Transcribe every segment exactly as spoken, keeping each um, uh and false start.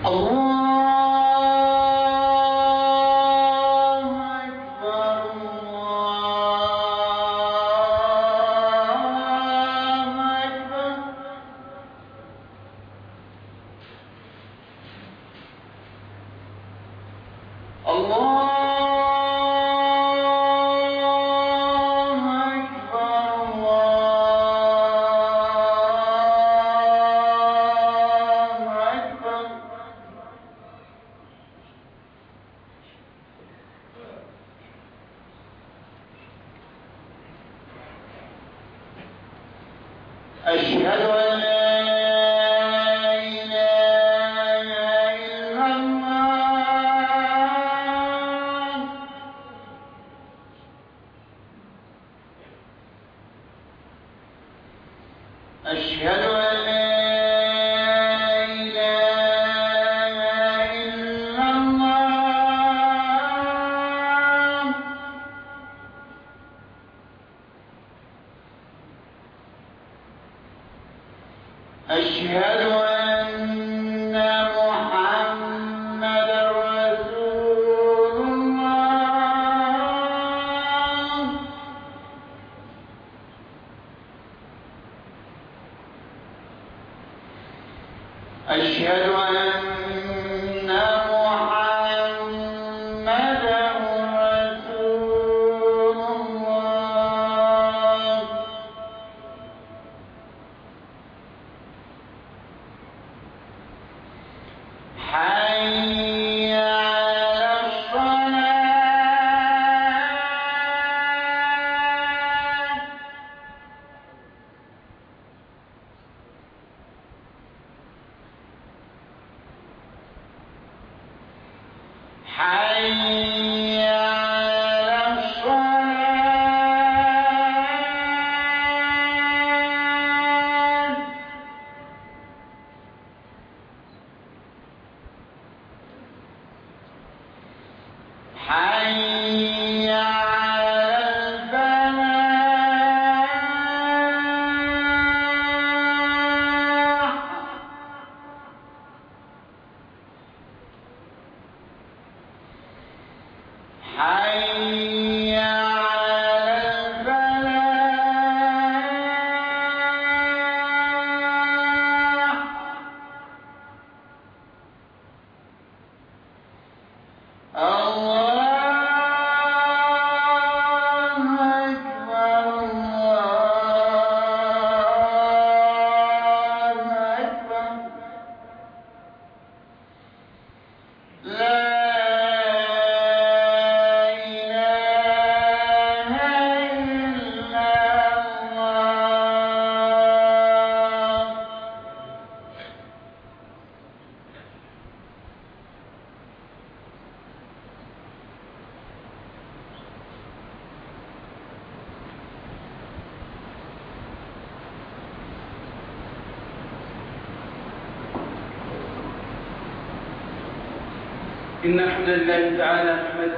إن الحمد لله تعالى نحمده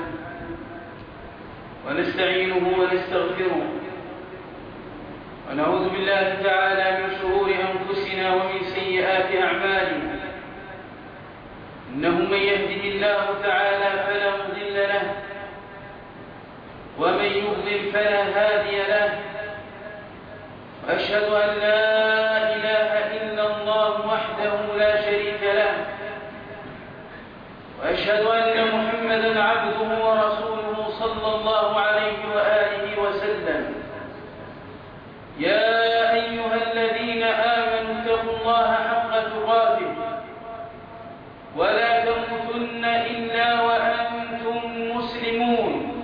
ونستعينه ونستغفره ونعوذ بالله تعالى من شرور أنفسنا ومن سيئات أعمالنا. إنه من يهده الله تعالى فلا مضل له ومن يضلل فلا هادي له، وأشهد أن لا إله إلا الله وحده لا شريك له، وأشهد أن محمدًا عبده ورسوله صلى الله عليه وآله وسلم. يا أيها الذين آمنوا اتقوا الله حق تقاته ولا تموتن إلا وأنتم مسلمون.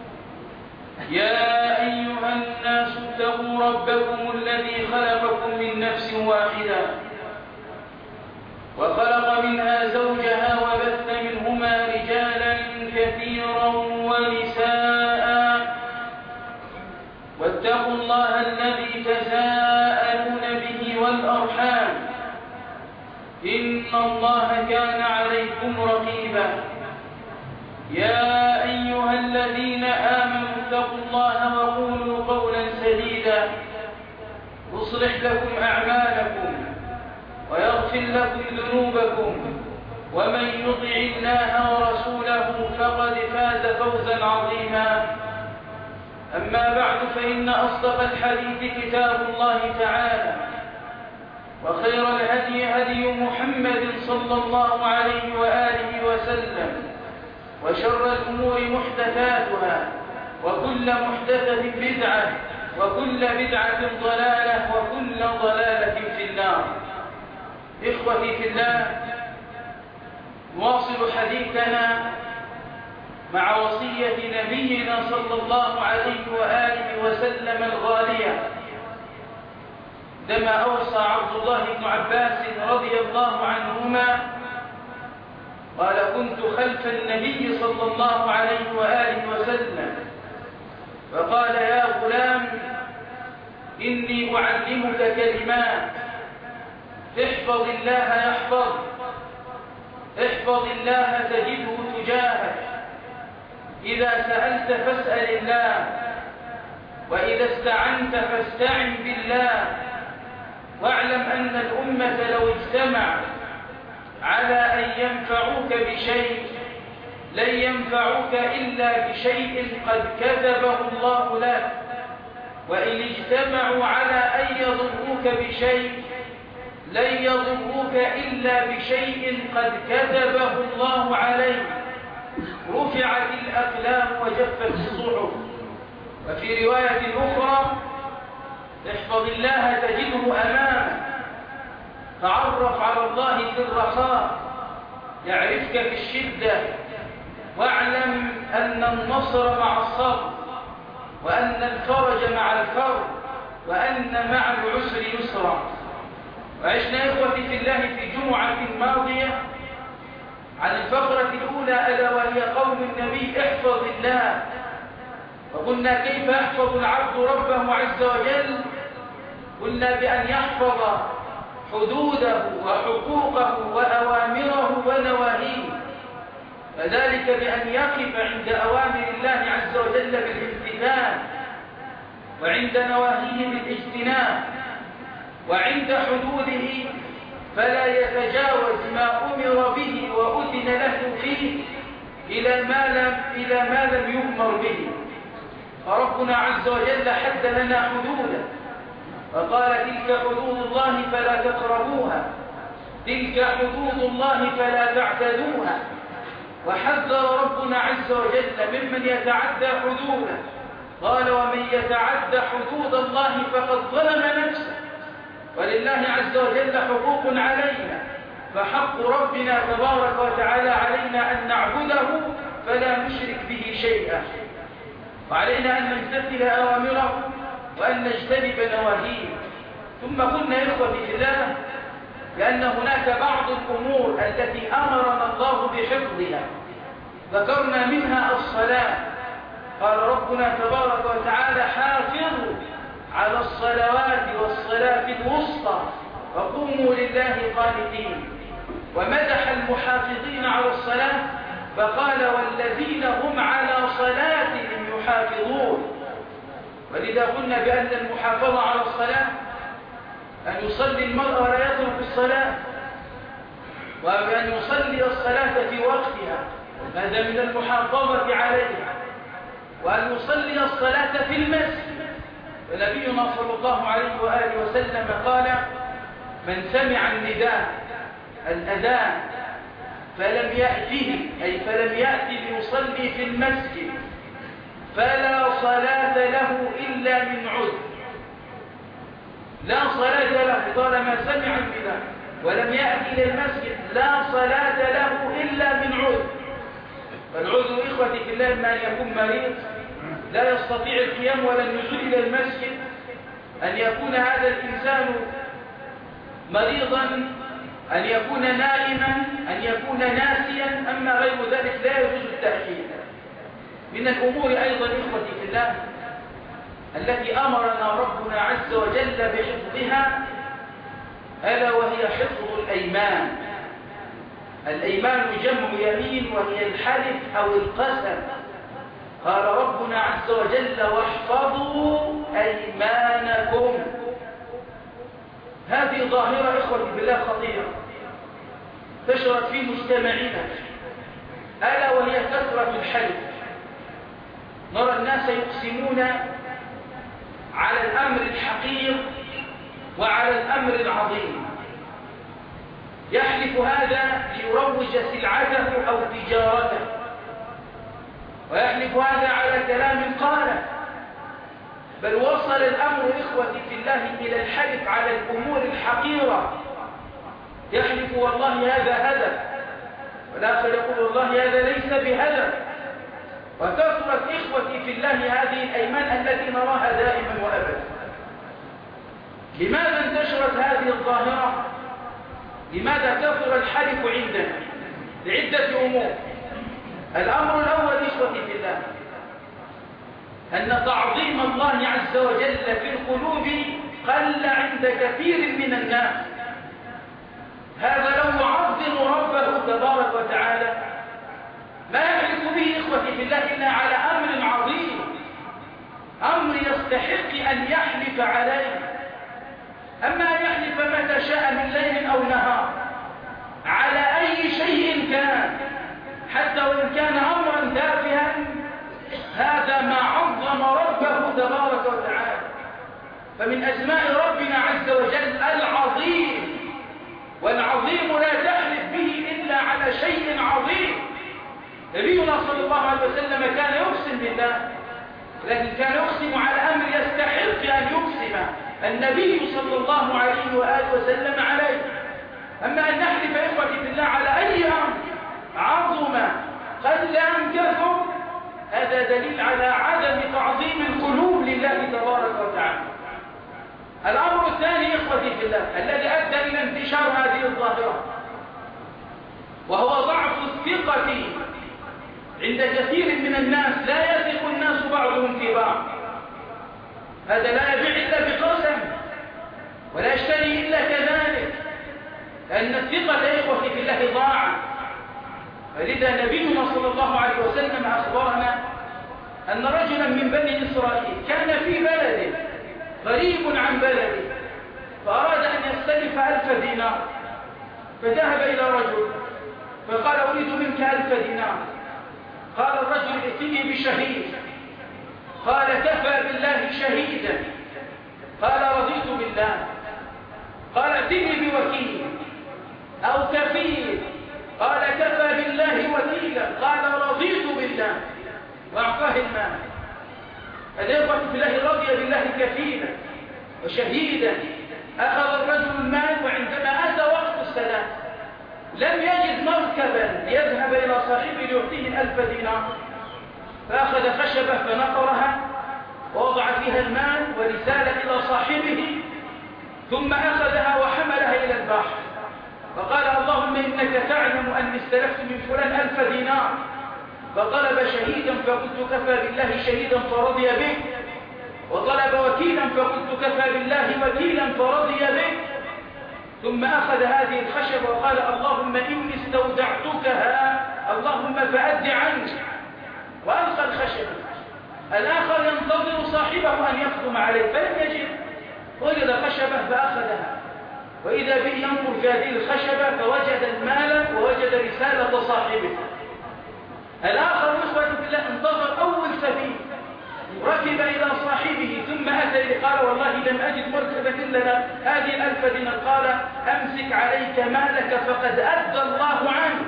يا أيها الناس اتقوا ربكم الذي خلقكم من نفس واحدة وخلق منها زوجها وبث منهما رجالا كثيرا ونساء، واتقوا الله الذي تساءلون به والأرحام إن الله كان عليكم رقيبا. يا أيها الذين آمنوا اتقوا الله وقولوا قولا سديدا يصلح لكم أعمالكم ويغفر لكم ذنوبكم، ومن يطع الله ورسوله فقد فاز فوزا عظيما. أما بعد، فإن أصدق الحديث كتاب الله تعالى، وخير الهدي هدي محمد صلى الله عليه وآله وسلم، وشر الأمور محدثاتها، وكل محدثة بدعة، وكل بدعة ضلالة، وكل ضلالة في النار. إخوتي في الله، نواصل حديثنا مع وصية نبينا صلى الله عليه وآله وسلم الغالية، عندما أوصى عبد الله بن عباس رضي الله عنهما قال: كنت خلف النبي صلى الله عليه وآله وسلم فقال: يا غلام، إني أعلمك كلمات، احفظ الله يحفظ، احفظ الله تجده تجاهك، إذا سألت فاسأل الله، وإذا استعنت فاستعن بالله، واعلم أن الأمة لو اجتمعت على أن ينفعوك بشيء لن ينفعوك إلا بشيء قد كتبه الله لك، وإن اجتمعوا على أن يضروك بشيء لن يضروك إلا بشيء قد كتبه الله عليك. رفعت الأقلام وجفت الصحف. وفي رواية أخرى: احفظ الله تجده أمامك، تعرف على الله في الرخاء يعرفك في الشدة، واعلم أن النصر مع الصبر، وأن الفرج مع الكرب، وأن مع العسر يسرا. وعشنا إخوتي في الله في جمعة ماضية عن الفقرة الأولى، ألا وهي قول النبي: احفظ الله. وقلنا كيف يحفظ العبد ربه عز وجل؟ قلنا بأن يحفظ حدوده وحقوقه وأوامره ونواهيه، فذلك بأن يقف عند أوامر الله عز وجل بالامتثال، وعند نواهيه بالاجتناب، وعند حدوده فلا يتجاوز ما أمر به وأذن له فيه إلى ما لم, إلى ما لم يؤمر به. فربنا عز وجل حد لنا حدودا، وقال: تلك حدود الله فلا تقربوها، تلك حدود الله فلا تعتدوها. وحذر ربنا عز وجل ممن يتعدى حدوده، قال: ومن يتعدى حدود الله فقد ظلم نفسه. ولله عز وجل حقوق علينا، فحق ربنا تبارك وتعالى علينا أن نعبده فلا نشرك به شيئا، وعلينا أن نمتثل أوامره وأن نجتنب نواهيه. ثم قلنا إخوتي في الله لأن هناك بعض الأمور التي أمرنا الله بحفظها، ذكرنا منها الصلاة. قال ربنا تبارك وتعالى: حافظوا على الصلوات والصلاة الوسطى وقوموا لله قانتين. ومدح المحافظين على الصلاة فقال: والذين هم على صلاتهم يحافظون. ولذا قلنا بأن المحافظة على الصلاة أن يصلي المرء ولا يترك الصلاة، وأن يصلي الصلاة في وقتها، هذا من المحافظة عليها، وأن يصلي الصلاة في المسجد. ونبينا صلى الله عليه وآله وسلم قال: من سمع النداء الأذان فلم يأته، أي فلم يأتي ليصلي في المسجد، فلا صلاة له إلا من عذر. لا صلاة له طالما سمع النداء ولم يأتي إلى المسجد، لا صلاة له إلا من عذر. فالعذر إخوتي في الله إما أن يكون مريض لا يستطيع القيام ولا النزول إلى المسجد، أن يكون هذا الإنسان مريضا، أن يكون نائما، أن يكون ناسيا. أما غير ذلك لا يجوز التأخير. من الأمور أيضا إخوتي في الله التي أمرنا ربنا عز وجل بحفظها ألا وهي حفظ الأيمان. الأيمان جمع يمين وهي الحلف أو القسم. قال ربنا عز وجل: واحفظوا انتشرت في مجتمعنا، ألا وهي كثرة الحلف. نرى الناس يقسمون على الأمر الحقير وعلى الأمر العظيم. يحلف هذا ليروج سلعته أو تجارته، ويحلف هذا على كلام قاله، بل وصل الأمر إخوتي في الله إلى الحلف على الأمور الحقيرة. يحلف والله هذا هدف، والآخر يقول والله هذا ليس بهدف. وكثرت إخوتي في الله هذه الأيمان التي نراها دائما وأبدا. لماذا انتشرت هذه الظاهرة؟ لماذا كثر الحلف عندنا؟ لعدة أمور. الأمر الأول إخوتي في الله أن تعظيم الله عز وجل في القلوب قل عند كثير من الناس. هذا لو يعظم ربه تبارك وتعالى ما يحلف به إخوتي في الله إلا على أمر عظيم، أمر يستحق أن يحلف عليه. أما أن يحلف متى شاء من ليل أو نهار على أي شيء كان، حتى وإن كان أمرا تافها، هذا ما عظم ربه تبارك وتعالى. فمن أسماء ربنا عز وجل العظيم، والعظيم لا تحلف به إلا على شيء عظيم. نبينا صلى الله عليه وسلم كان يقسم بالله، لكن كان يقسم على أمر يستحق أن يقسم النبي صلى الله عليه وآله وسلم عليه. أما أن نحلف إخوتي في الله على أي أمر عظم قل أن كثر، هذا دليل على عدم تعظيم القلوب لله تبارك وتعالى. الأمر الثاني إخوتي في الله الذي أدى إلى انتشار هذه الظاهرة، وهو ضعف الثقة عند كثير من الناس. لا يثق الناس بعضهم في بعض. هذا لا يبيع إلا بقسم، ولا يشتري إلا كذلك، لأن الثقة إخوتي في الله ضاعت. فلذا نبينا صلى الله عليه وسلم أخبرنا أن رجلا من بني إسرائيل كان في بلده غريب عن بلده، فأراد أن يستلف ألف دينار، فذهب إلى رجل فقال أريد منك ألف دينار. قال الرجل ائتني بشهيد. قال كفى بالله شهيدا. قال رضيت بالله. قال ائتني بوكيل أو كفيل. قال كفى بالله وكيلا. قال رضيت بالله، وأعطاه المال. الإخوة في الله رضي بالله كفيلا وشهيدا. أخذ الرجل المال، وعندما أتى وقت السلام لم يجد مركبا ليذهب إلى صاحبه ليعطيه الألف دينار، فأخذ خشبة فنقرها ووضع فيها المال ورسالة إلى صاحبه، ثم أخذها وحملها إلى البحر، فقال اللهم إنك تعلم أني استلفت من فلان ألف دينار، فطلب شهيدا فقلت كفى بالله شهيدا فرضي به، وطلب وكيلا فقلت كفى بالله وكيلا فرضي به. ثم أخذ هذه الخشبة وقال اللهم إني استودعتكها اللهم فأد عني، وألقى الخشبة. الآخر ينتظر صاحبه أن يقدم عليه فلم يجد، وجد خشبة فأخذها، وإذا به ينظر في هذه الخشبة فوجد المال ووجد رسالة صاحبه. الآخر إخوة في الله انتظر أول سبيل، ركب إلى صاحبه ثم أتى قال والله لم أجد مركبة إلا هذه الألف دينار. قال أمسك عليك مالك فقد أدى الله عنه.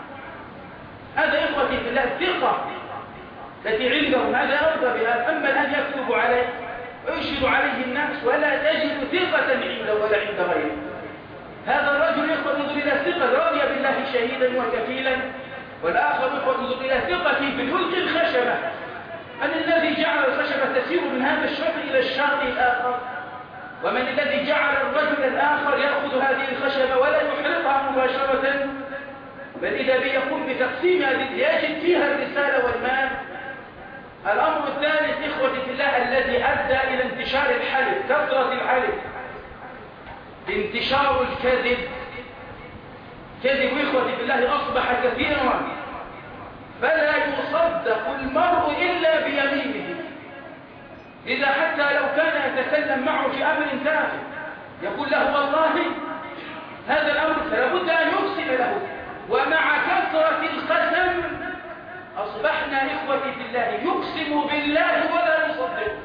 هذا إخوتي في الله الثقة التي عندهم، هذا أرضى بها. أما الآن يكتب عليه ويشهد عليه الناس ولا تجد ثقة عنده ولا عند غيره. هذا الرجل يخرج إلى ثقة رضي بالله شهيدا وكفيلا، والآخر يخرج إلى ثقة بتلك الخشبة. من الذي جعل الخشبة تسير من هذا الشاطئ إلى الشاطئ الآخر؟ ومن الذي جعل الرجل الآخر يأخذ هذه الخشبة ولا يحرقها مباشرة، بل إذا بيقوم بتقسيم هذه يجد فيها الرسالة والمال؟ الأمر الثالث إخوتي في الله الذي أدى إلى انتشار الحلف، كثرة الحلف، انتشار الكذب. كذب إخوتي في الله أصبح كثيرا، فلا يصدق المرء إلا بيمينه. إذا حتى لو كان يتكلم معه في أمر تافه يقول له والله هذا الأمر فلا بد أن يقسم له، ومع كثرة القسم أصبحنا إخوتي في الله يقسم بالله ولا يصدقه،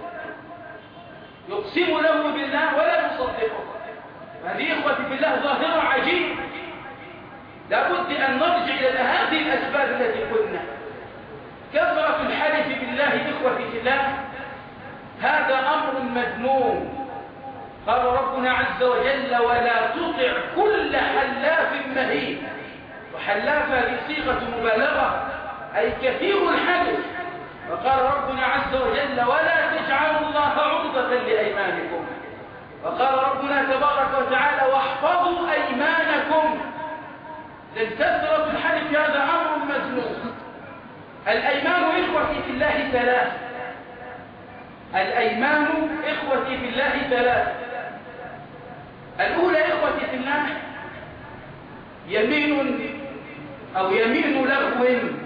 يقسم له بالله ولا يصدقه. هذه إخوتي في الله ظاهرة عجيبة، لابد أن نرجع إلى هذه الأسباب التي قلنا. كثرة الحلف بالله إخوتي في الله هذا أمر مذموم. قال ربنا عز وجل: ولا تطع كل حلاف مهين. وحلاف هذه صيغة مبالغة أي كثير الحلف. وقال ربنا عز وجل: ولا تجعلوا الله عرضة لأيمانكم. وقال ربنا تبارك وتعالى: واحفظوا أيمانكم. كثرة الحلف هذا أمر مذموم. الأيمان إخوتي في الله ثلاث. الأيمان إخوتي في الله ثلاث. الأولى إخوتي في الله يمين أو يمين لغو،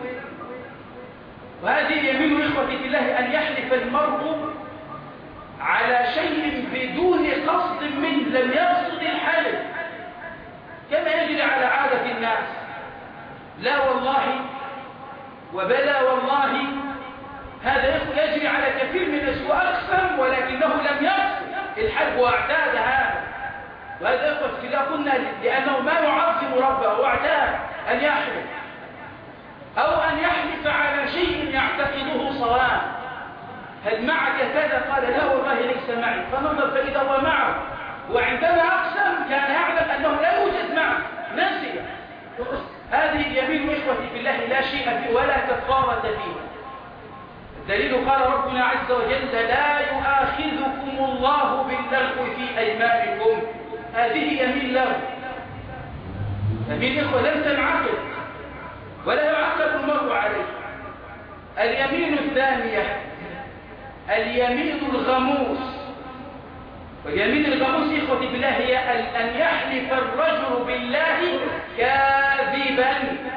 وهذه يمين إخوتي في الله أن يحلف المرء على شيء بدون قصد منه، لم يقصد الحلف، كما يجري على عادة الناس: لا والله وبلا والله. هذا يجري على كثير من الناس، وأقسم ولكنه لم يقصد الحلف واعتاد هذا. وهذا إخوة في الله قلنا لأنه ما يعظم ربه واعتاد أن يحلف، أو أن يحلف على شيء يعتقده صواب. هل معك كذا؟ قال: لا والله ليس معي. فنظر فإذا هو معه، وعندما أقسم كان يعلم أنه لا يوجد معه، نسي. هذه اليمين إخوتي في الله لا شيء فيه ولا كفارة فيه. الدليل قال ربنا عز وجل: لا يؤاخذكم الله باللغو في أيمانكم. هذه يمين لغو، يمين إخوة لم تنعقد ولا يعاقب المرء عليه. اليمين الثانية اليمين الغموس. واليمين الغموس إخوتي بالله هي أن يحلف الرجل بالله كاذبا.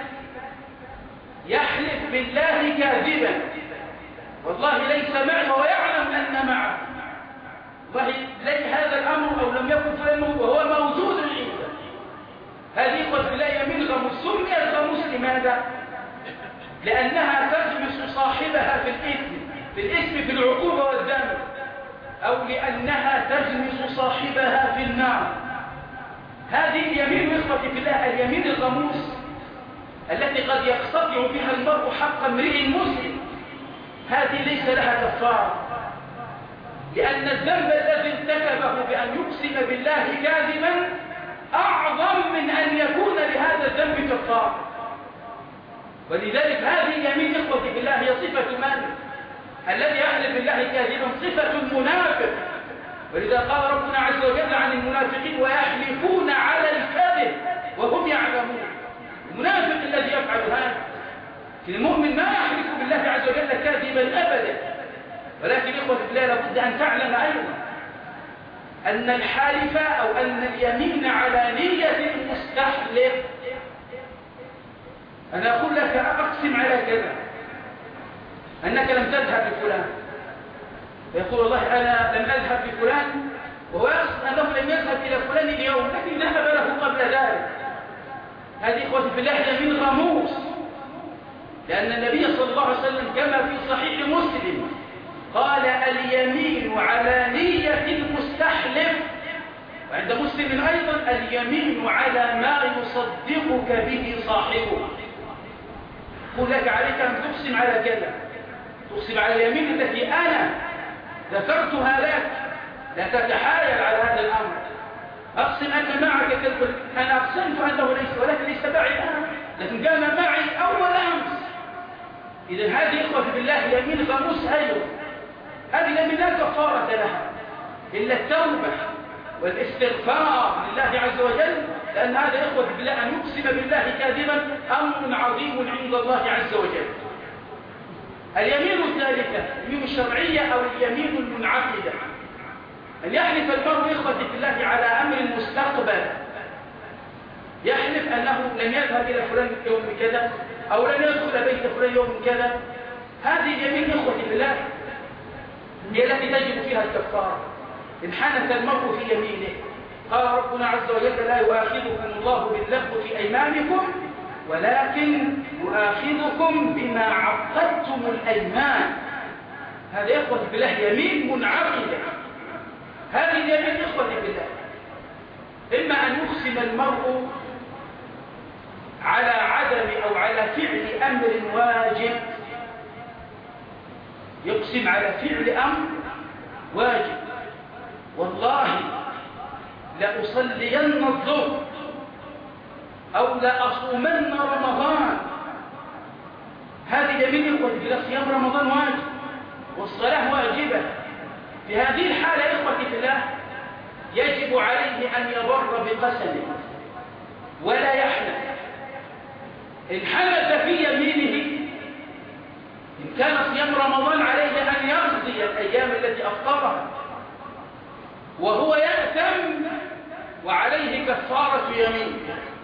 يحلف بالله كاذبا، والله ليس معه ويعلم أن معه، والله هذا الأمر أو لم يكن فإنه وهو موجود عنده. هذه إخوة بالله يمين غموس. سميت غموس لماذا؟ لأنها تغمس صاحبها في الإثم، في الإثم في العقوبة والذنب، أو لأنها تغمس صاحبها في النار. هذه اليمين إخوتي في الله اليمين الغموس التي قد يقتطع بها المرء حق امرئ مسلم، هذه ليس لها كفارة، لأن الذنب الذي ارتكبه بأن يقسم بالله كاذبا أعظم من أن يكون لهذا الذنب كفارة. ولذلك هذه اليمين إخوتي بالله هي صفة من؟ الذي يحلف بالله كاذبا، صفة المنافق. ولذا قال ربنا عز وجل عن المنافقين: ويحلفون على الكذب وهم يعلمون. المنافق الذي يفعل هذا. المؤمن ما يحلف بالله عز وجل كاذبا أبدا. ولكن إخوة بالله لابد أن تعلم أيضا أن الحالف أو أن اليمين على نية المستحلف، أنا أقول لك أقسم على كذا أنك لم تذهب لفلان، فيقول والله أنا لم أذهب لفلان، وهو يقصد أنه لم يذهب إلى فلان اليوم لكن ذهب له قبل ذلك. هذه إخوة بالله يمين غموس، لأن النبي صلى الله عليه وسلم كما في صحيح مسلم قال: اليمين على نية المستحلف. وعند مسلم أيضا: اليمين على ما يصدقك به صاحبه. يقول لك عليك أن تقسم على كذا، تقسم على اليمين التي أنا ذكرتها لك، لا تتحايل على هذا الأمر. أقسم أن معك كذا، أنا أقسمت أنه ليس ولكن ليس معي الآن، لكن كان معي أول أمس. إذن هذه إخوة بالله يمين غموس أيضا. هذه اليمين لا كفارة لها إلا التوبة والاستغفار لله عز وجل، لأن هذا إخوة بالله أن يقسم بالله كاذبا أمر عظيم عند الله عز وجل. اليمين الثالثة اليمين الشرعية أو اليمين المنعقدة، أن يحلف المرء إخوة بالله على أمر مستقبل. يحلف أنه لن يذهب إلى فلان يوم كذا، أو لن يدخل بيت فلان يوم كذا. هذه اليمين إخوة بالله هي التي تجب فيها الكفارة إن حنث المرء في يمينه. قال ربنا عز وجل: لا يؤاخذكم الله باللغو في أيمانكم ولكن يؤاخذكم بما عقدتم الأيمان. هذا يا إخوتي بالله يمين منعقدة. هذه اليمين إخوتي بالله إما أن يقسم المرء على عدم أو على فعل أمر واجب، يقسم على فعل أمر واجب، والله لأصلين الظهر أو لأصومن رمضان. هذه اليمين إخوتي بالله صيام رمضان واجب والصلاة واجبة. في هذه الحالة إخوتي بالله يجب عليه أن يبر بقسمه ولا يحلف. إن حلف في يمينه إن كان صيام رمضان عليه أن يقضي الأيام التي أفطرها وهو يأثم وعليه كفارة يمين.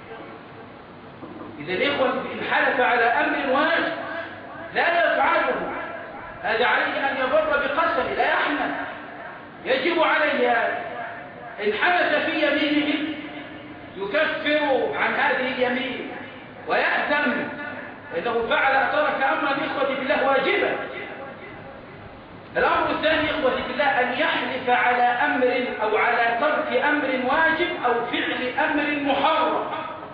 إذا إخوة إن حلف على أمر واجب لا يفعله هذا عليه أن يبر بقسمه لا يحلف، يجب عليه هذا. إن حلف في يمينه يكفر عن هذه اليمين ويأثم إنه فعل ترك أمرا إخوتي بالله واجبا. الأمر الثاني إخوتي بالله أن يحلف على أمر أو على ترك أمر واجب أو فعل أمر محرم.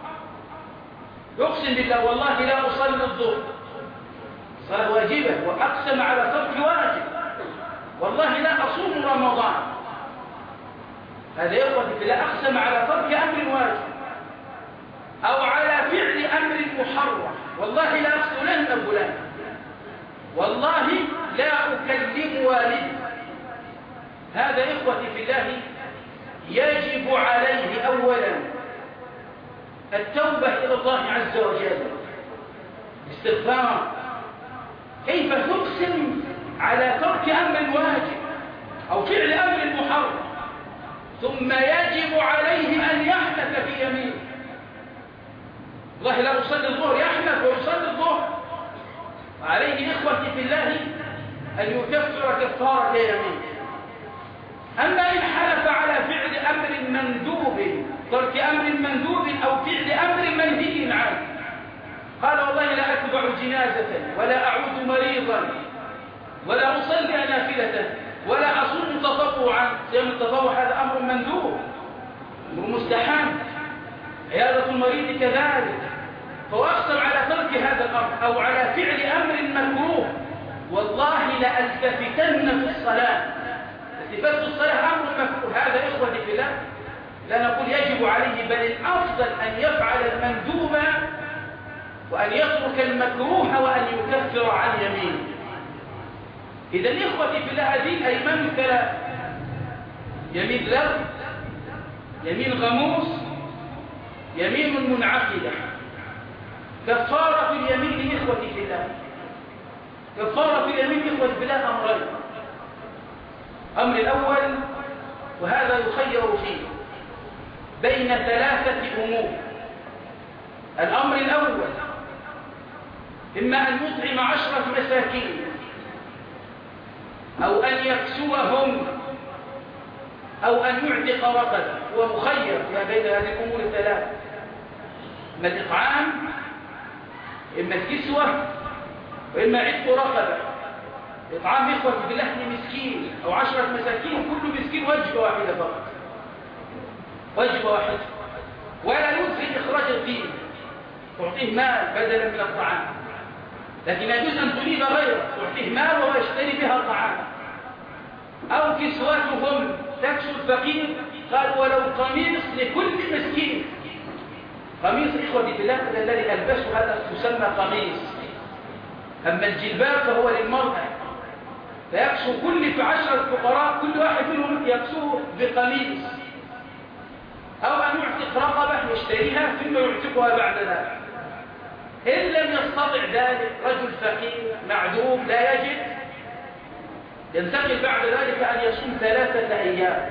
يقسم بالله والله لا أصلي الظهر صلاة واجبة وأقسم على ترك واجب، والله لا أصوم رمضان، هذا إخوتي بالله أقسم على ترك أمر واجب أو على فعل أمر محرم، والله لا أقتلن فلان، والله لا أكلم والدي. هذا إخوتي في الله يجب عليه أولا التوبة إلى الله عز وجل، استغفار. كيف تقسم على ترك أمر واجب أو فعل أمر محرم ثم يجب عليه أن يحلف في يمينه؟ والله لا أصلي الظهر، يحلف ويصلي الظهر، وعليه إخوتي في الله أن يكفر كفارة يمين. أما إن حلف على فعل أمر مندوب، ترك أمر مندوب أو فعل أمر منهي عنه، قال والله لا أتبع جنازة ولا أعود مريضا ولا أصلي نافلة ولا أصوم تطوعا. صيام التطوع هذا أمر مندوب، أمر مستحب، عيادة المريض كذلك، فهو أقسم على ترك هذا الأمر أو على فعل أمر مكروه، والله لألتفتن في الصلاة. التفات في الصلاة أمر مكروه، هذا إخوتي في الله لا نقول يجب عليه، بل الأفضل أن يفعل المندوب وأن يترك المكروه وأن يكفر عن يمينه. إذا إخوتي في الله هذه الأيمان الثلاث: يمين لغو، يمين غموس، يمين منعقدة. كفارة اليمين إخوتي في الله، كفارة اليمين إخوتي في الله أمرين. أمر الأول وهذا يخير فيه بين ثلاثة أمور. الأمر الأول إما أن يطعم عشرة مساكين أو أن يكسوهم أو أن يعتق رقبة، هو مخير بين هذه الأمور الثلاثة: إما الإطعام، إما الكسوة، وإما عتق رقبة. إطعام إخوتي بالله مسكين أو عشرة مساكين، كل مسكين وجبة واحدة فقط، وجبة واحدة، ولا يجزي إخراج الدين، تعطيه مال بدلا من الطعام، لكن يجوز أن تريد غيره، تعطيه مال وهو يشتري بها الطعام. أو كسوتهم، تكسو الفقير، قال ولو قميص لكل مسكين. قميص إخوتي بالله الذي ألبسه هذا يسمى قميص، أما الجلباب فهو للمرأة، فيكسو كل في عشرة فقراء كل واحد منهم يكسوه بقميص. أو أن يعتق رقبة يشتريها ثم يعتقها بعد ذلك. إن لم يستطع ذلك رجل فقير معدوم لا يجد، ينتقل بعد ذلك أن يصوم ثلاثة أيام،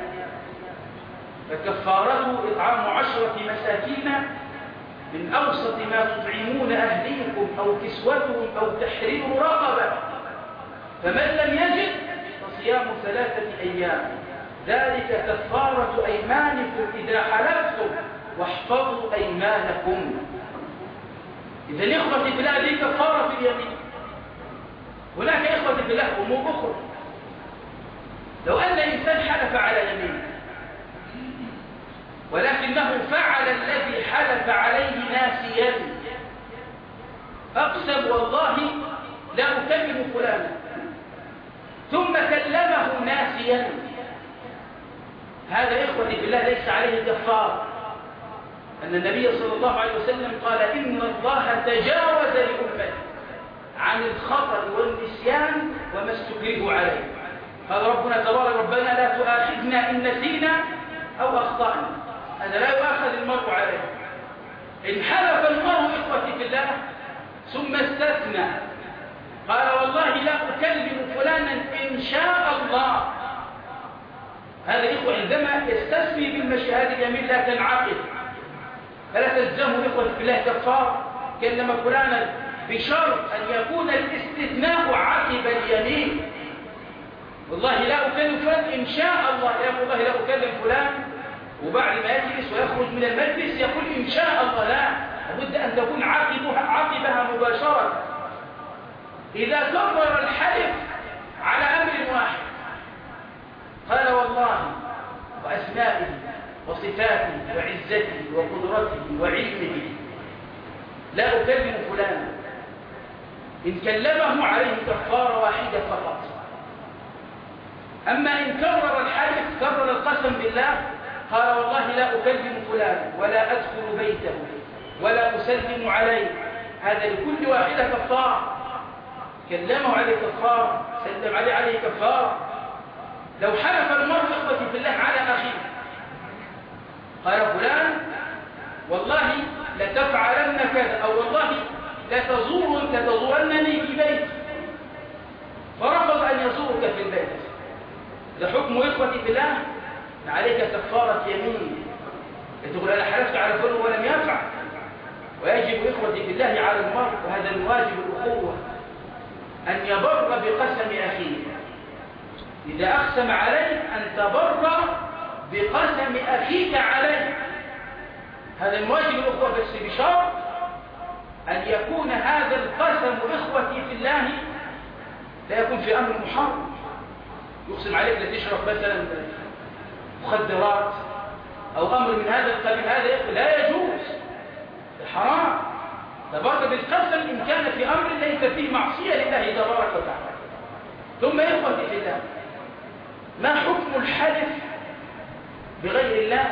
فكفارته إطعام عشرة مساكين من أوسط ما تطعمون أهليكم أو كسوتهم أو تحرير رقبة، فمن لم يجد فصيام ثلاثة أيام، ذلك كفارة أيمانكم إذا حلفتم واحفظوا أيمانكم. إذا الإخوة في الله دي كفارة في اليمين. هناك إخوة في الله أمور أخرى. لو أن إنسان حلف على يمين ولكنه فعل الذي حلف عليه ناسيا، أقسم والله لا أكلم فلانا، ثم كلمه ناسيا، هذا إخوة في الله ليس عليه كفارة. أن النبي صلى الله عليه وسلم قال إن الله تجاوز لأمتي عن الخطأ والنسيان وما استكرهوا عليه. قال ربنا تبارك ربنا لا تؤاخذنا إن نسينا أو أخطأنا، هذا لا يؤاخذ المرء عليه. إن حلف المرء إخوتي في الله ثم استثنى قال والله لا أكلم فلانا إن شاء الله، هذا إخوة عندما يستثني بالمشهد اليمين لا تنعقد، فلا تلزمه إخوة في الله كفار. كلم فلانا بشرط أن يكون الاستثناء عقب اليمين. والله لا أكلم فلان إن شاء الله، يا والله لا أكلم فلان، وبعد ما يجلس ويخرج من المجلس يقول إن شاء الله، لا، لابد أن تكون عقبها, عقبها مباشرة. إذا كرر الحلف على أمر واحد قال والله وأسمائه وصفاته وعزته وقدرته وعلمه لا أكلم فلانا، إن كلمه عليه كفارة واحدة فقط. أما إن كرر الحلف كرر القسم بالله قال والله لا أكلم فلانا ولا أدخل بيته ولا أسلم عليه، هذا لكل واحدة كفارة. كلمه عليه كفارة، سلم عليه عليه كفارة. لو حلف المرء إخوتي في الله على أخيه قال فلان والله لتفعلن كذا، أو والله لتزور لتزورنني في بيتي، فرفض أن يزورك في البيت، لحكم إخوتي في الله عليك كفارة يمين. تقول أنا حلفت على فلان ولم يفعل. ويجب إخوتي في الله على المرء، وهذا من واجب الأخوة، أن يبر بقسم أخيه. إذا أقسم عليه أن تبر بقسم أخيك عليه، هذا من واجب الأخوة، بس بشرط أن يكون هذا القسم إخوتي في الله لا يكون في أمر محرم. يقسم عليك لا تشرب مثلا مخدرات أو أمر من هذا القبيل، هذا لا يجوز، حرام. تبرد بالقسم إن كان في أمر ليس فيه معصية لله تبارك وتعالى. ثم إخوتي في الله، ما حكم الحلف بغير الله؟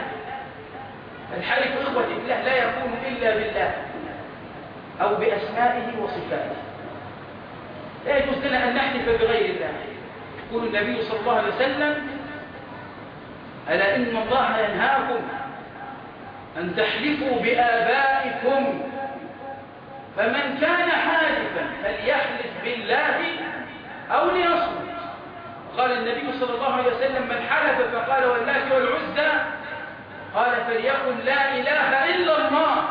الحلف إخوتي في الله لا يكون إلا بالله أو بأسمائه وصفاته. لا يجوز لنا أن نحلف بغير الله. يقول النبي صلى الله عليه وسلم ألا إن الله ينهاكم أن تحلفوا بآبائكم، فمن كان حالفا فليحلف بالله أو ليصمت. قال النبي صلى الله عليه وسلم من حلف فقال واللات والعزى قال فليقل لا إله إلا الله.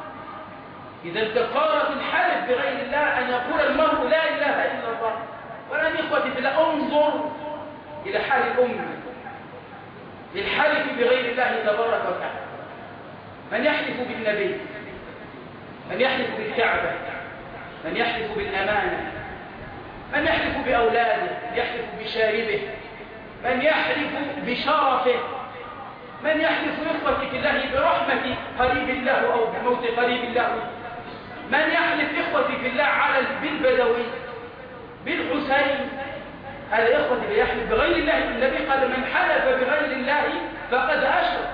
إذا الكفارة الحلف بغير الله أن يقول المرء لا إله إلا الله. ولن إخوتي في الله انظر إلى حال الأمة للحلف بغير الله تبارك وتعالى. من يحلف بالنبي، من يحلف بالكعبة، من يحلف بالأمانة، من يحلف بأولاده، يحلف بشاربه، من يحلف بشرفه، من يحلف إخوتي في الله برحمة قريب الله أو بموت قريب الله، من يحلف إخوتي في الله على بالبدوي بالحسين، هذا إخوتي يحلف بغير الله. النبي قال من حلف بغير الله فقد أشرك.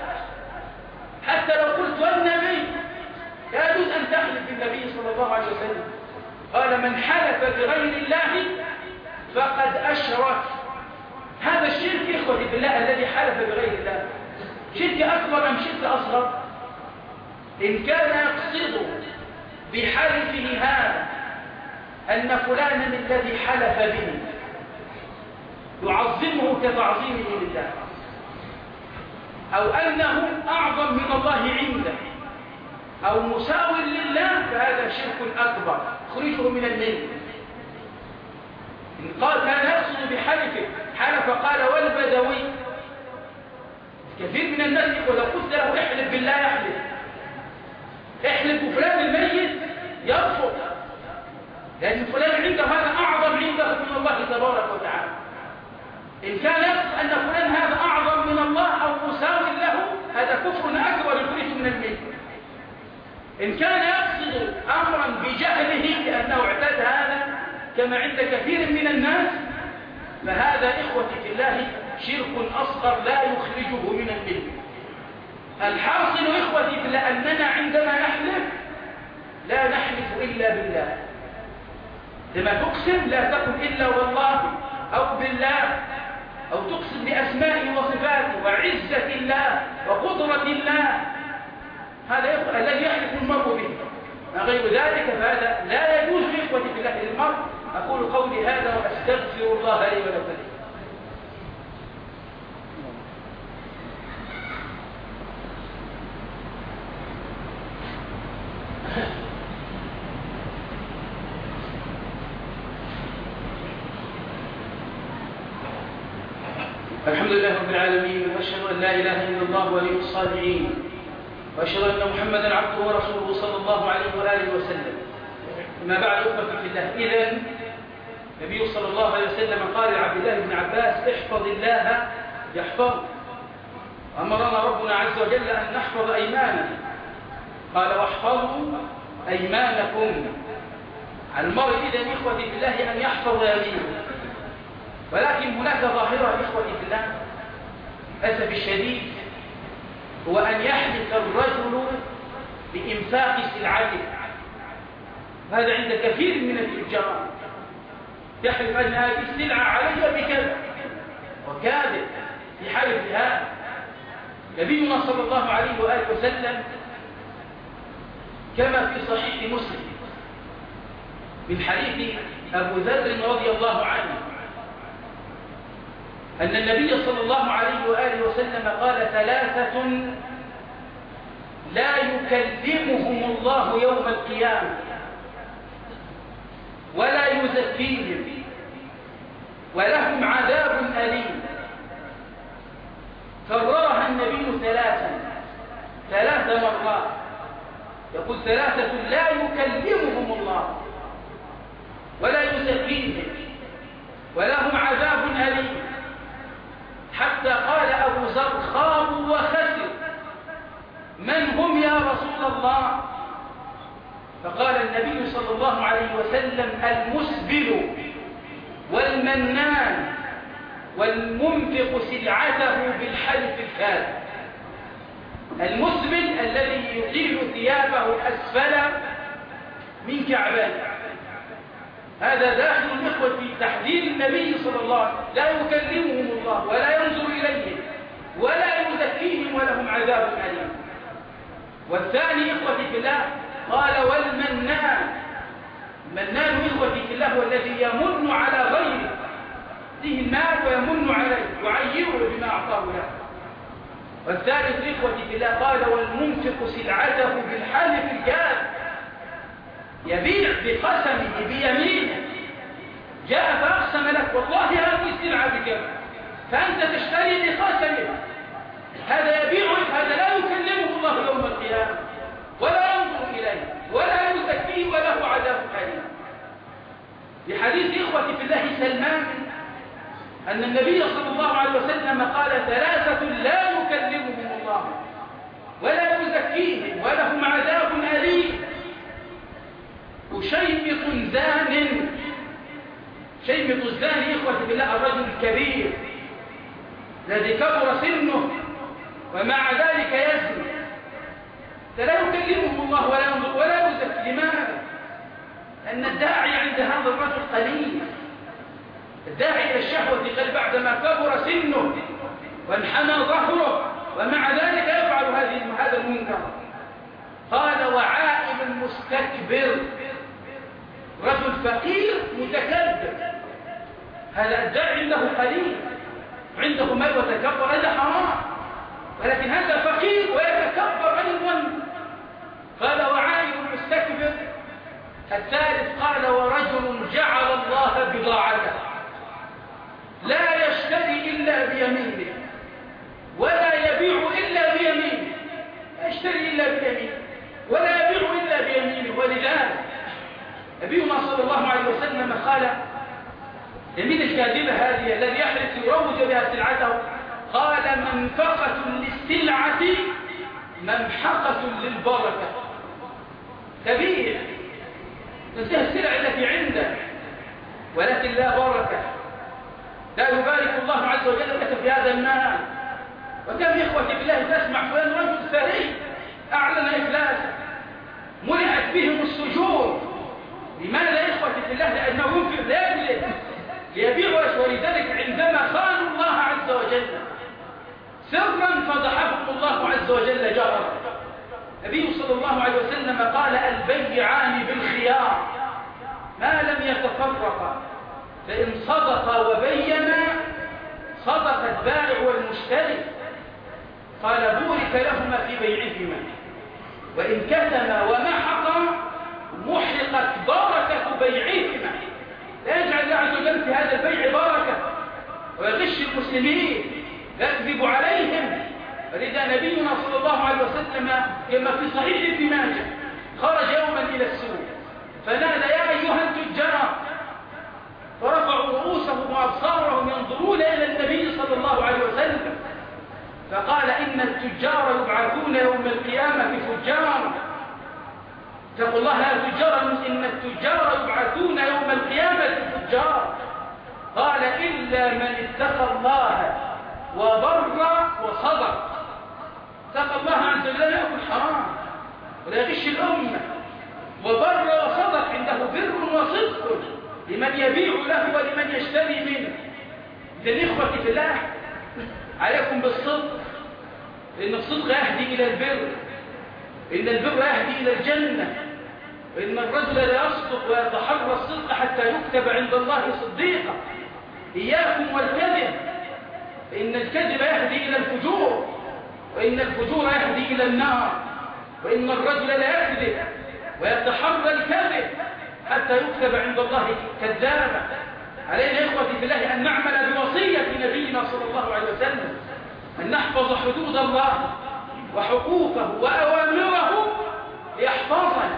حتى لو قلت والنبي لا يجوز أن تحلف بالنبي صلى الله عليه وسلم. قال من حلف بغير الله فقد أشرك. هذا الشرك إخوتي بالله الذي حلف بغير الله شرك أكبر أم شرك أصغر؟ إن كان يقصد بحلفه هذا أن فلانا الذي حلف به يعظمه كتعظيمه لله، أو أنه أعظم من الله عنده، أو مساو لله، فهذا شرك أكبر خرجه من الملة. إن قال كان يقصد بحلفه حلف قال والبدوي، كثير من الناس ولو قلت له احلف بالله يحلف، احلف بفلان الميت يبقى لأن فلان عنده هذا أعظم عنده من الله تبارك وتعالى. إن كان يقصد أن فلان هذا أعظم من الله أو مساو له، هذا كفر أكبر يخرج من الملة. إن كان يقصد أمرا بجهله لأنه اعتاد هذا كما عند كثير من الناس، فهذا إخوتي في الله شرك أصغر لا يخرجه من الملة. الحاصل إخوتي في الله أننا عندما نحلف لا نحلف إلا بالله. لما تقسم لا تقل إلا والله أو بالله، أو تقسم بأسمائه وصفاته وعزة الله وقدرة الله، هذا الذي يحلف المرء به. ما غير ذلك فهذا لا يجوز إخوتي في الله للمرء. أقول قولي هذا وأستغفر الله لي ولكم. الحمد لله رب العالمين، وأشهد أن لا إله إلا الله ولي الصالحين، وأشهد أن محمدا عبده ورسوله صلى الله عليه وآله وسلم. ما بعد أخوتي في الله، إذن النبي صلى الله عليه وسلم قال لعبد الله بن عباس: احفظ الله يحفظك. أمرنا ربنا عز وجل أن نحفظ أيماننا، قال: واحفظوا أيمانكم. على المرء إذن إخوتي في الله أن يحفظ يمينه. ولكن هناك ظاهرة إخوتي في الله للأسف الشديد، هو أن يحلف الرجل بإنفاق سلعته. هذا عند كثير من التجار، يحلف أن هذه السلعة علي بكذا وكاذب في حلف هذا. نبينا صلى الله عليه وآله وسلم كما في صحيح مسلم من حديث أبو ذر رضي الله عنه أن النبي صلى الله عليه وآله وسلم قال: ثلاثة لا يكلمهم الله يوم القيامة ولا يزكيهم ولهم عذاب أليم. كررها النبي ثلاثا ثلاث مرات، يقول: ثلاثة لا يكلمهم الله ولا يزكيهم ولهم عذاب أليم، حتى قال أبو ذر: خابوا وخسروا، من هم يا رسول الله؟ فقال النبي صلى الله عليه وسلم: المسبل والمنان والمنفق سلعته بالحلف الكاذب. المسبل الذي يطيل ثيابه أسفل من كعبيه، هذا داخل الإخوة في تحذير النبي صلى الله عليه وسلم: لا يكلمهم الله ولا ينظر إليهم ولا يزكيهم ولهم عذاب أليم. والثاني إخوتي في الله قال: والمنان. المنان إخوتي في الله هو الذي يمن على غيره، فيه المال ويمن عليه يعيره بما أعطاه له. والثالث إخوتي في الله قال: والمنفق سلعته بالحلف الكاذب، يبيع بقسمه بيمينه، جاء فأقسم لك: والله هذه السلعة بكذا، فأنت تشتري بقسمه. هذا يبيعه، هذا لا يكلمه الله يوم القيامة ولا ينظر إليه ولا يزكيه وله عذاب أليم. في حديث إخوتي في الله سلمان أن النبي صلى الله عليه وسلم قال: ثلاثة لا يكلمهم الله ولا يزكيهم ولهم عذاب أليم: وشيمط زان. شيمط الزاني إخوتي بالله الرجل الكبير الذي كبر سنه ومع ذلك يزني، فلا يكلمه الله ولا ينظر ولا يزكي. لماذا؟ أن الداعي عند هذا الرجل قليل. الداعي إلى الشهوة قال بعدما كبر سنه وانحنى ظهره ومع ذلك يفعل هذا المنكر. قال: وعائل مستكبر، رجل فقير متكبر. هذا الداعي عنده قليل، عنده مال وتكبر، هذا حرام. ولكن هذا فقير ويتكبر عن الظن. قال: وعائل مستكبر. الثالث قال: ورجل جعل الله بضاعته، لا يشتري إلا بيمينه ولا يبيع إلا بيمينه، لا يشتري إلا بيمينه ولا يبيع إلا بيمينه. ولذلك نبينا صلى الله عليه وسلم قال يمين الكاذبة هذه الذي يحرص يروج بها سلعته، قال منفقة للسلعة ممحقة للبركة. كبير تنتهي السلع التي عندك ولكن لا بركة، لا يبارك الله عز وجل لك في هذا المال. وكم إخوة بالله تسمع فلان رجل ثري أعلن إفلاسه منعت بهم السجون. لماذا إخوة بالله؟ لأنه ينفق لا يملك ليبيع. ولذلك عندما خانوا الله عز وجل سرا فضحهم الله عز وجل جهرا. النبي صلى الله عليه وسلم قال البيعان بالخيار ما لم يتفرقا، فإن صدقا وبينا صدق البائع والمشتري. قال بورك لهما في بيعهما، وإن كتما ومحقا محقت بركة بيعهما. لا يجعل الله عز وجل في هذا البيع بركة ويغش المسلمين يكذب عليهم. ولذا نبينا صلى الله عليه وسلم كما في صحيح ابن ماجه خرج يوما إلى السوق فنادى يا أيها التجار، فرفعوا رؤوسهم وأبصارهم ينظرون إلى النبي صلى الله عليه وسلم، فقال إن التجار يبعثون يوم القيامة فجارا. اتقوا الله يا تجار، إن التجار يبعثون يوم القيامة فجارا. قال إلا من اتقى الله وبر وصدق. اتقى الله عز وجل لا يأكل حرام ولا يغش الأمة، وبر وصدق عنده بر وصدق لمن يبيع له ولمن يشتري منه. إذن إخوتي في الله عليكم بالصدق، إن الصدق يهدي إلى البر، إن البر يهدي إلى الجنة، إن الرجل لا يصدق ويتحرى الصدق حتى يكتب عند الله صديقا. إياكم والكذب، إن الكذب يهدي إلى الفجور، وإن الفجور يهدي إلى النار، وإن الرجل لا يكذب ويتحرى الكذب حتى يكتب عند الله كذابا. علينا إخوتي في الله أن نعمل بوصية نبينا صلى الله عليه وسلم، أن نحفظ حدود الله وحقوقه وأوامره ليحفظنا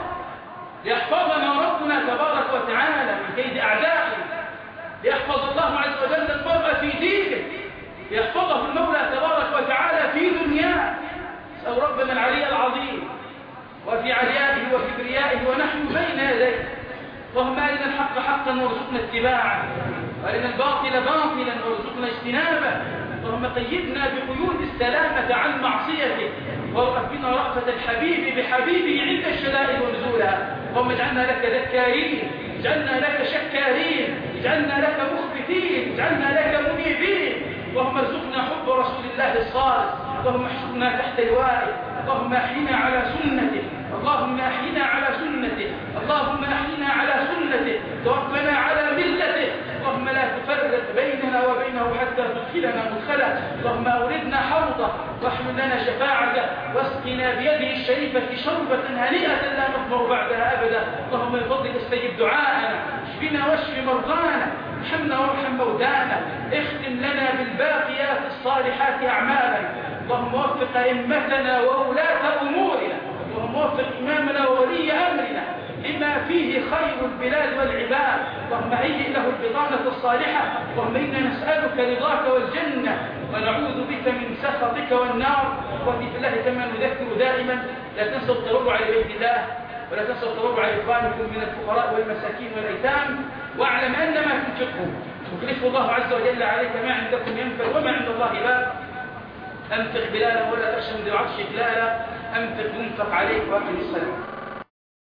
ليحفظنا ربنا تبارك وتعالى من كيد أعدائه، ليحفظ الله عز وجل المرء في دينه، ليحفظه المولى تبارك وتعالى في دنياه. نسأل ربنا العلي العظيم وفي عليائه وكبريائه ونحن بين يديه. اللهم أرنا الحق حقا وارزقنا اتباعه، وأرنا الباطل باطلا وارزقنا اجتنابه. اللهم قيدنا بقيود السلامة عن معصيته، وارأف بنا رأفة الحبيب بحبيبه عند الشدائد ونزولها. اللهم اجعلنا لك ذكارين، اجعلنا لك شكارين، اجعلنا لك مخبتين، اجعلنا لك منيبين. اللهم ارزقنا حب رسول الله الصالح، اللهم احشرنا تحت لوائه، اللهم احينا على سنته، اللهم احينا على سنته، اللهم احينا على سنته، توفنا على ملته. اللهم لا تفرق بيننا وبينه حتى تدخلنا مدخله. اللهم اوردنا حوضه واحمل لنا شفاعته، واسقنا بيده الشريفه شربه هنيئه لا نظمأ بعدها ابدا. اللهم من فضلك استجب دعاءنا، اشفنا واشف مرضانا، ارحمنا وارحم موتانا، اختم لنا بالباقيات الصالحات اعمالا. اللهم وفق ائمتنا وولاة امورنا، اللهم وفق امامنا وولي امرنا لما فيه خير البلاد والعباد. اللهم هيئ له البطانة الصالحة. اللهم إنا نسألك رضاك والجنة ونعوذ بك من سخطك والنار. وفي الله كما نذكر دائما لا تنسوا التبرع لبيت الله، ولا تنسوا التبرع لإخوانكم من الفقراء والمساكين والأيتام، واعلم أن ما تنفقه يخلفه الله عز وجل عليك. ما عندكم ينفع وما عند الله باق. أنفق بلالا ولا تخشى من ذي العرش إقلالا، أنفق ينفق عليك وأقم الصلاة.